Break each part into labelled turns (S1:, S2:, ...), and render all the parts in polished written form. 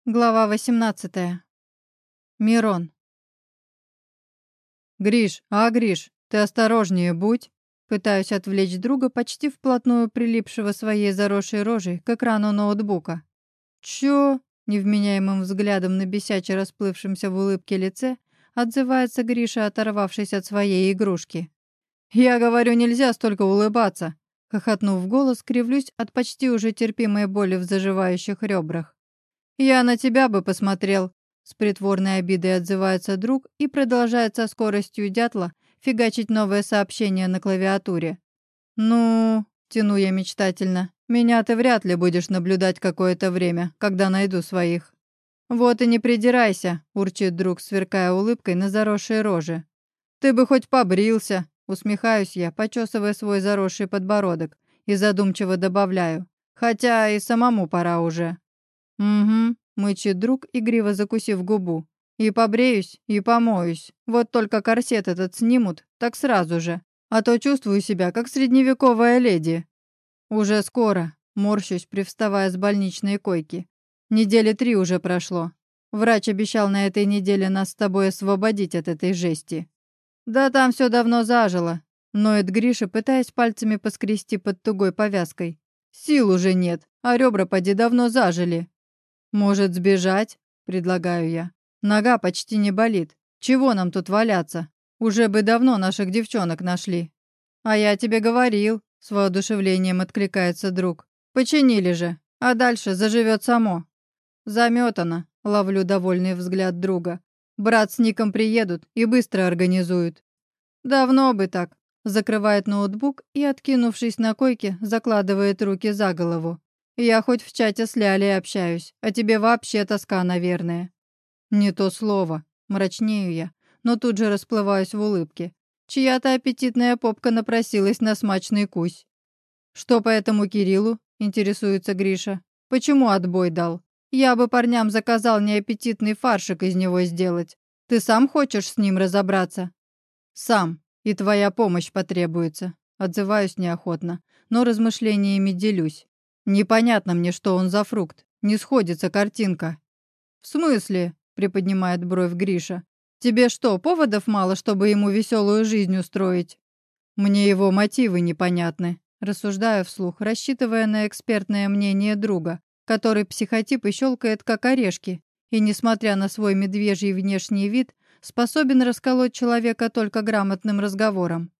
S1: Глава 18. Мирон.
S2: Гриш, ты осторожнее будь!» Пытаюсь отвлечь друга, почти вплотную прилипшего своей заросшей рожей к экрану ноутбука. «Чё?» — невменяемым взглядом на бесяче расплывшемся в улыбке лице отзывается Гриша, оторвавшись от своей игрушки. «Я говорю, нельзя столько улыбаться!» Хохотнув в голос, кривлюсь от почти уже терпимой боли в заживающих ребрах. «Я на тебя бы посмотрел!» С притворной обидой отзывается друг и продолжает со скоростью дятла фигачить новое сообщение на клавиатуре. «Ну...» — тяну я мечтательно. «Меня ты вряд ли будешь наблюдать какое-то время, когда найду своих». «Вот и не придирайся!» — урчит друг, сверкая улыбкой на заросшей роже. «Ты бы хоть побрился!» — усмехаюсь я, почесывая свой заросший подбородок, и задумчиво добавляю. «Хотя и самому пора уже». «Угу», — мычит друг, игриво закусив губу. «И побреюсь, и помоюсь. Вот только корсет этот снимут, так сразу же. А то чувствую себя, как средневековая леди». «Уже скоро», — морщусь, привставая с больничной койки. «Недели 3 уже прошло. Врач обещал на этой неделе нас с тобой освободить от этой жести». «Да там все давно зажило», — ноет Гриша, пытаясь пальцами поскрести под тугой повязкой. «Сил уже нет, а ребра поди давно зажили». «Может, сбежать?» — предлагаю я. «Нога почти не болит. Чего нам тут валяться? Уже бы давно наших девчонок нашли». «А я тебе говорил», — с воодушевлением откликается друг. «Починили же, а дальше заживет само». «Заметано», — ловлю довольный взгляд друга. «Брат с Ником приедут и быстро организуют». «Давно бы так», — закрывает ноутбук и, откинувшись на койке, закладывает руки за голову. «Я хоть в чате с Лялей общаюсь, а тебе вообще тоска, наверное». «Не то слово», — мрачнею я, но тут же расплываюсь в улыбке. Чья-то аппетитная попка напросилась на смачный кусь. «Что по этому Кириллу?» — интересуется Гриша. «Почему отбой дал? Я бы парням заказал неаппетитный фаршик из него сделать. Ты сам хочешь с ним разобраться?» «Сам, и твоя помощь потребуется», — отзываюсь неохотно, но размышлениями делюсь. «Непонятно мне, что он за фрукт. Не сходится картинка». «В смысле?» — приподнимает бровь Гриша. «Тебе что, поводов мало, чтобы ему веселую жизнь устроить?» «Мне его мотивы непонятны», — рассуждаю вслух, рассчитывая на экспертное мнение друга, который психотип и щелкает как орешки, и, несмотря на свой медвежий внешний вид, способен расколоть человека только грамотным разговором.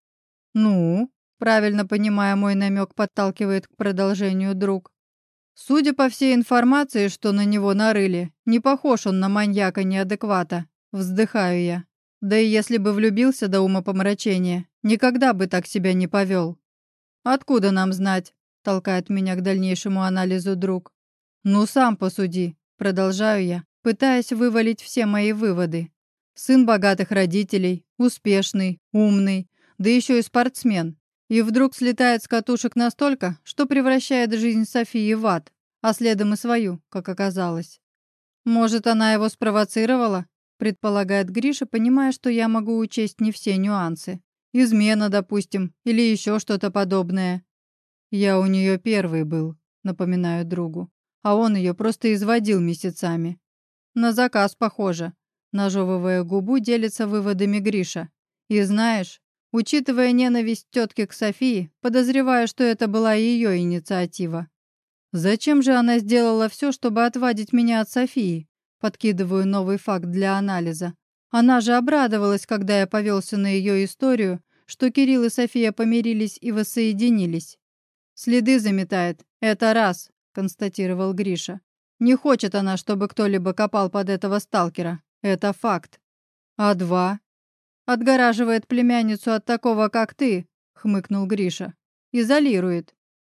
S2: «Ну?» — правильно понимая мой намек, подталкивает к продолжению друг. «Судя по всей информации, что на него нарыли, не похож он на маньяка-неадеквата», — вздыхаю я. «Да и если бы влюбился до умопомрачения, никогда бы так себя не повел». «Откуда нам знать?» — толкает меня к дальнейшему анализу друг. «Ну, сам посуди», — продолжаю я, пытаясь вывалить все мои выводы. Сын богатых родителей, успешный, умный, да еще и спортсмен. И вдруг слетает с катушек настолько, что превращает жизнь Софии в ад, а следом и свою, как оказалось. «Может, она его спровоцировала?» — предполагает Гриша, понимая, что я могу учесть не все нюансы. «Измена, допустим, или еще что-то подобное». «Я у нее первый был», — напоминаю другу, а он ее просто изводил месяцами. «На заказ, похоже», — нажевывая губу, делится выводами Гриша. «И знаешь, учитывая ненависть тетки к Софии, подозреваю, что это была ее инициатива. Зачем же она сделала все, чтобы отвадить меня от Софии? Подкидываю новый факт для анализа. Она же обрадовалась, когда я повелся на ее историю, что Кирилл и София помирились и воссоединились. «Следы заметает, это раз», — констатировал Гриша. «Не хочет она, чтобы кто-либо копал под этого сталкера. Это факт. А два? Отгораживает племянницу от такого, как ты», — хмыкнул Гриша. «Изолирует».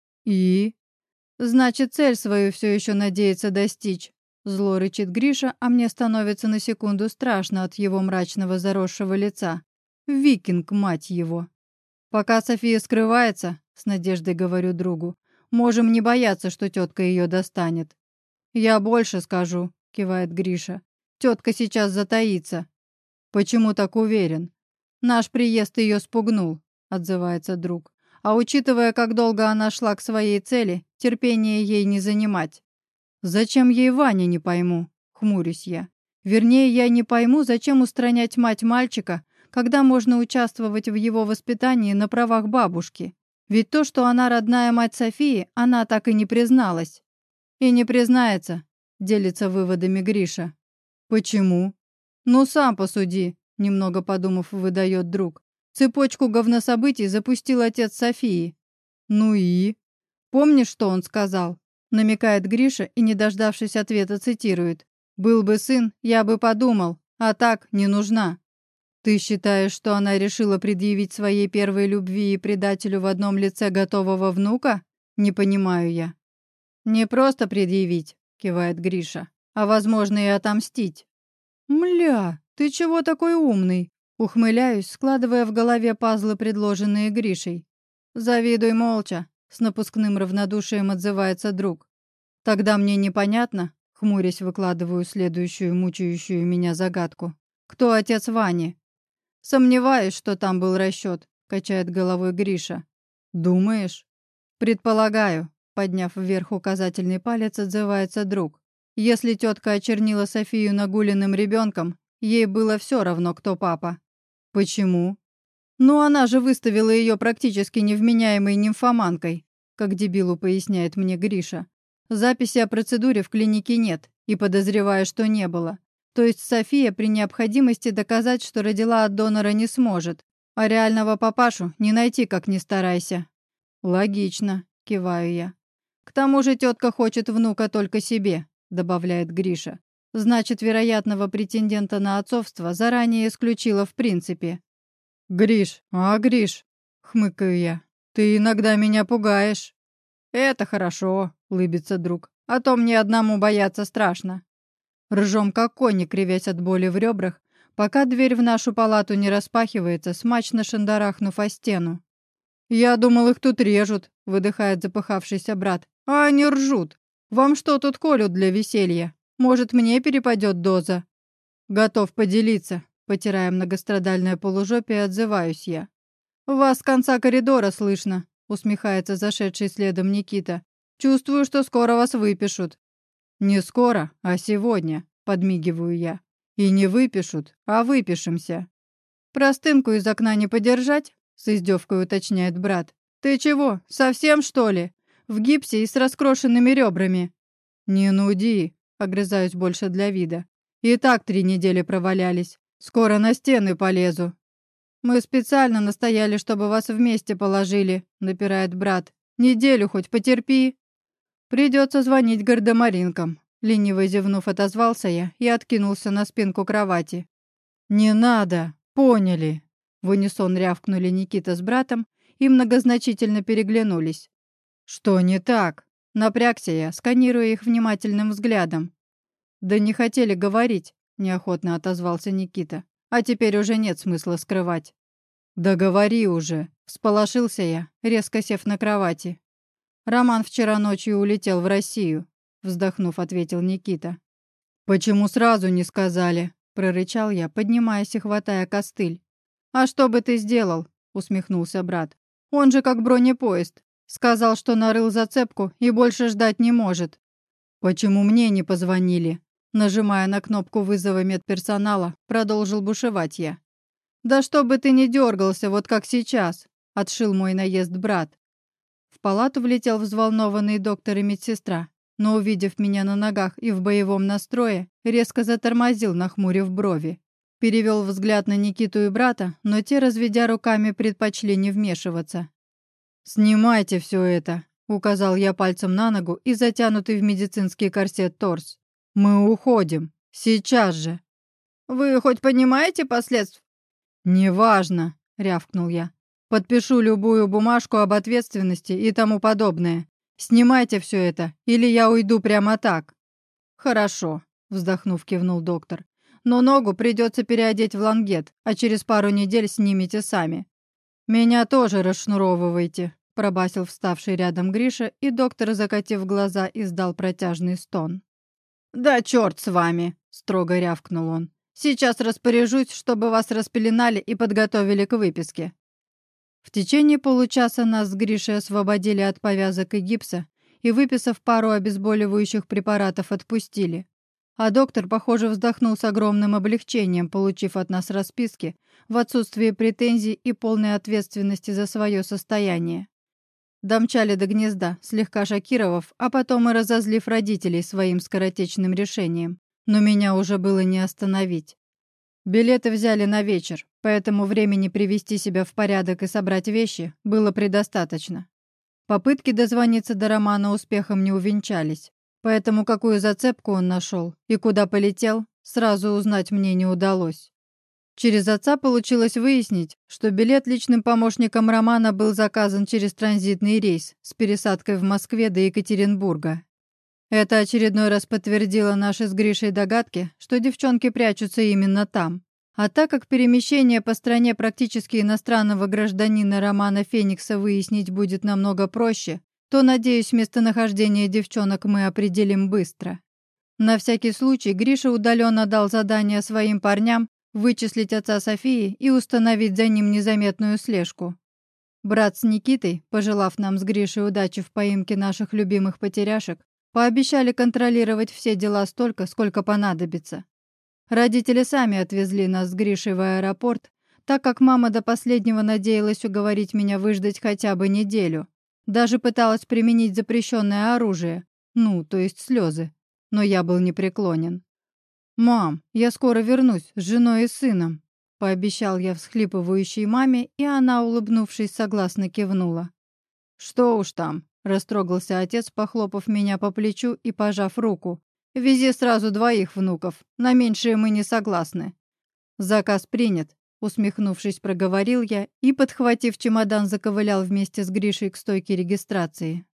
S2: «И?» «Значит, цель свою все еще надеется достичь». Зло рычит Гриша, а мне становится на секунду страшно от его мрачного заросшего лица. Викинг, мать его. «Пока София скрывается, — с надеждой говорю другу, — можем не бояться, что тетка ее достанет». «Я больше скажу», — кивает Гриша. «Тетка сейчас затаится». «Почему так уверен?» «Наш приезд ее спугнул», — отзывается друг. «А учитывая, как долго она шла к своей цели, терпение ей не занимать». «Зачем ей Ваня, не пойму?» Хмурюсь я. Вернее, я не пойму, зачем устранять мать мальчика, когда можно участвовать в его воспитании на правах бабушки. Ведь то, что она родная мать Софии, она так и не призналась. И не признается, делится выводами Гриша. Почему? Ну, сам посуди, немного подумав, выдает друг. Цепочку говнособытий запустил отец Софии. Ну и? Помнишь, что он сказал? Намекает Гриша и, не дождавшись ответа, цитирует. «Был бы сын, я бы подумал, а так не нужна». Ты считаешь, что она решила предъявить своей первой любви и предателю в одном лице готового внука? Не понимаю я. Не просто предъявить, кивает Гриша, а, возможно, и отомстить. Мля, ты чего такой умный? Ухмыляюсь, складывая в голове пазлы, предложенные Гришей. Завидуй молча, с напускным равнодушием отзывается друг. Тогда мне непонятно, хмурясь выкладываю следующую мучающую меня загадку. Кто отец Вани? Сомневаюсь, что там был расчет, качает головой Гриша. Думаешь? Предполагаю, подняв вверх указательный палец, отзывается друг. Если тетка очернила Софию нагуленным ребенком, ей было все равно, кто папа. Почему? Ну, она же выставила ее практически невменяемой нимфоманкой, как дебилу поясняет мне Гриша. Записи о процедуре в клинике нет, и подозреваю, что не было. То есть София при необходимости доказать, что родила от донора, не сможет, а реального папашу не найти, как ни старайся. Логично, киваю я. К тому же тетка хочет внука только себе, добавляет Гриша. Значит, вероятного претендента на отцовство заранее исключила в принципе. Гриш, хмыкаю я, ты иногда меня пугаешь. Это хорошо, улыбится друг, а то мне одному бояться страшно. Ржем как кони, кривясь от боли в ребрах, пока дверь в нашу палату не распахивается, смачно шандарахнув о стену. «Я думал, их тут режут», — выдыхает запыхавшийся брат. «А они ржут. Вам что тут колют для веселья? Может, мне перепадет доза?» «Готов поделиться», — потирая многострадальное полужопие, отзываюсь я. «Вас с конца коридора слышно», — усмехается зашедший следом Никита. «Чувствую, что скоро вас выпишут». «Не скоро, а сегодня», — подмигиваю я. «И не выпишут, а выпишемся». «Простынку из окна не подержать?» — с издевкой уточняет брат. «Ты чего, совсем, что ли? В гипсе и с раскрошенными ребрами». «Не нуди», — огрызаюсь больше для вида. «И так 3 недели провалялись. Скоро на стены полезу». «Мы специально настояли, чтобы вас вместе положили», — напирает брат. «Неделю хоть потерпи». «Придется звонить гардемаринкам», — лениво зевнув, отозвался я и откинулся на спинку кровати. «Не надо, поняли», — в унисон рявкнули Никита с братом и многозначительно переглянулись. «Что не так?» — напрягся я, сканируя их внимательным взглядом. «Да не хотели говорить», — неохотно отозвался Никита. «А теперь уже нет смысла скрывать». «Да говори уже», — всполошился я, резко сев на кровати. «Роман вчера ночью улетел в Россию», — вздохнув, ответил Никита. «Почему сразу не сказали?» — прорычал я, поднимаясь и хватая костыль. «А что бы ты сделал?» — усмехнулся брат. «Он же как бронепоезд. Сказал, что нарыл зацепку и больше ждать не может». «Почему мне не позвонили?» Нажимая на кнопку вызова медперсонала, продолжил бушевать я. «Да чтобы ты не дергался, вот как сейчас», — отшил мой наезд брат. В палату влетел взволнованный доктор и медсестра, но, увидев меня на ногах и в боевом настрое, резко затормозил, нахмурив брови. Перевел взгляд на Никиту и брата, но те, разведя руками, предпочли не вмешиваться. «Снимайте все это», — указал я пальцем на ногу и затянутый в медицинский корсет торс. «Мы уходим. Сейчас же». «Вы хоть понимаете последствия?» «Неважно», — рявкнул я. «Подпишу любую бумажку об ответственности и тому подобное. Снимайте все это, или я уйду прямо так». «Хорошо», — вздохнув, кивнул доктор. «Но ногу придется переодеть в лангет, а через пару недель снимете сами». «Меня тоже расшнуровывайте», — пробасил вставший рядом Гриша, и доктор, закатив глаза, издал протяжный стон. «Да черт с вами!» — строго рявкнул он. «Сейчас распоряжусь, чтобы вас распеленали и подготовили к выписке». В течение получаса нас с Гришей освободили от повязок и гипса и, выписав пару обезболивающих препаратов, отпустили. А доктор, похоже, вздохнул с огромным облегчением, получив от нас расписки в отсутствии претензий и полной ответственности за свое состояние. Домчали до гнезда, слегка шокировав, а потом и разозлив родителей своим скоротечным решением. Но меня уже было не остановить. Билеты взяли на вечер, поэтому времени привести себя в порядок и собрать вещи было предостаточно. Попытки дозвониться до Романа успехом не увенчались, поэтому какую зацепку он нашел и куда полетел, сразу узнать мне не удалось. Через отца получилось выяснить, что билет личным помощником Романа был заказан через транзитный рейс с пересадкой в Москве до Екатеринбурга. Это очередной раз подтвердило наши с Гришей догадки, что девчонки прячутся именно там. А так как перемещение по стране практически иностранного гражданина Романа Феникса выяснить будет намного проще, то, надеюсь, местонахождение девчонок мы определим быстро. На всякий случай Гриша удаленно дал задание своим парням вычислить отца Софии и установить за ним незаметную слежку. Брат с Никитой, пожелав нам с Гришей удачи в поимке наших любимых потеряшек, пообещали контролировать все дела столько, сколько понадобится. Родители сами отвезли нас с Гришей в аэропорт, так как мама до последнего надеялась уговорить меня выждать хотя бы неделю. Даже пыталась применить запрещенное оружие, то есть слезы, но я был непреклонен. «Мам, я скоро вернусь с женой и сыном», — пообещал я всхлипывающей маме, и она, улыбнувшись, согласно кивнула. «Что уж там», — растрогался отец, похлопав меня по плечу и пожав руку. «Вези сразу 2 внуков, на меньшее мы не согласны». «Заказ принят», — усмехнувшись, проговорил я и, подхватив чемодан, заковылял вместе с Гришей к стойке регистрации.